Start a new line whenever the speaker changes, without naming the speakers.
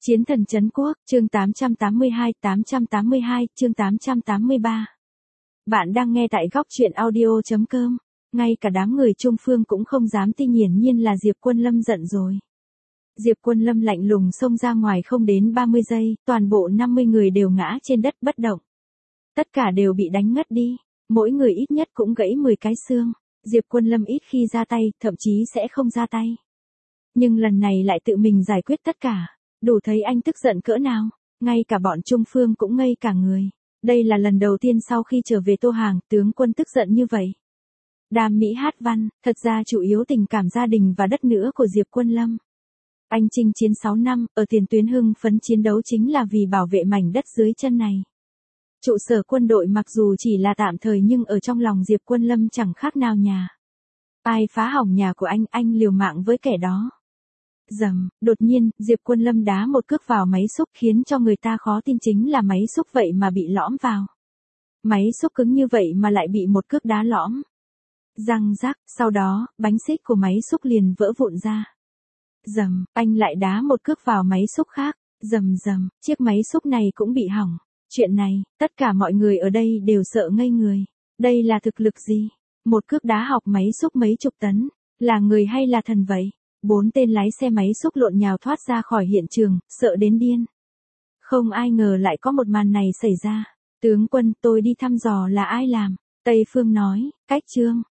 Chiến thần trấn quốc, chương 882, chương 883. Bạn đang nghe tại góc truyện audio.com. Ngay cả đám người Trung Phương cũng không dám tin, hiển nhiên là Diệp Quân Lâm giận rồi. Diệp Quân Lâm lạnh lùng xông ra ngoài, không đến 30 giây, toàn bộ 50 người đều ngã trên đất bất động. Tất cả đều bị đánh ngất đi, mỗi người ít nhất cũng gãy 10 cái xương. Diệp Quân Lâm ít khi ra tay, thậm chí sẽ không ra tay. Nhưng lần này lại tự mình giải quyết tất cả. Đủ thấy anh tức giận cỡ nào, ngay cả bọn Trung Phương cũng ngây cả người. Đây là lần đầu tiên sau khi trở về Tô Hàng, tướng quân tức giận như vậy. Đàm Mỹ hát văn, thật ra chủ yếu tình cảm gia đình và đất nữa của Diệp Quân Lâm. Anh chinh chiến 6 năm, ở tiền tuyến hưng phấn chiến đấu chính là vì bảo vệ mảnh đất dưới chân này. Trụ sở quân đội mặc dù chỉ là tạm thời nhưng ở trong lòng Diệp Quân Lâm chẳng khác nào nhà. Ai phá hỏng nhà của anh liều mạng với kẻ đó. Dầm, đột nhiên, Diệp Quân Lâm đá một cước vào máy xúc khiến cho người ta khó tin, chính là máy xúc vậy mà bị lõm vào. Máy xúc cứng như vậy mà lại bị một cước đá lõm. Răng rắc, sau đó, bánh xích của máy xúc liền vỡ vụn ra. Dầm, anh lại đá một cước vào máy xúc khác. Dầm dầm, chiếc máy xúc này cũng bị hỏng. Chuyện này, tất cả mọi người ở đây đều sợ ngây người. Đây là thực lực gì? Một cước đá học máy xúc mấy chục tấn, là người hay là thần vậy? 4 tên lái xe máy xúc lộn nhào thoát ra khỏi hiện trường, sợ đến điên. Không ai ngờ lại có một màn này xảy ra. Tướng quân, tôi đi thăm dò là ai làm. Tây Phương nói, cách Trương.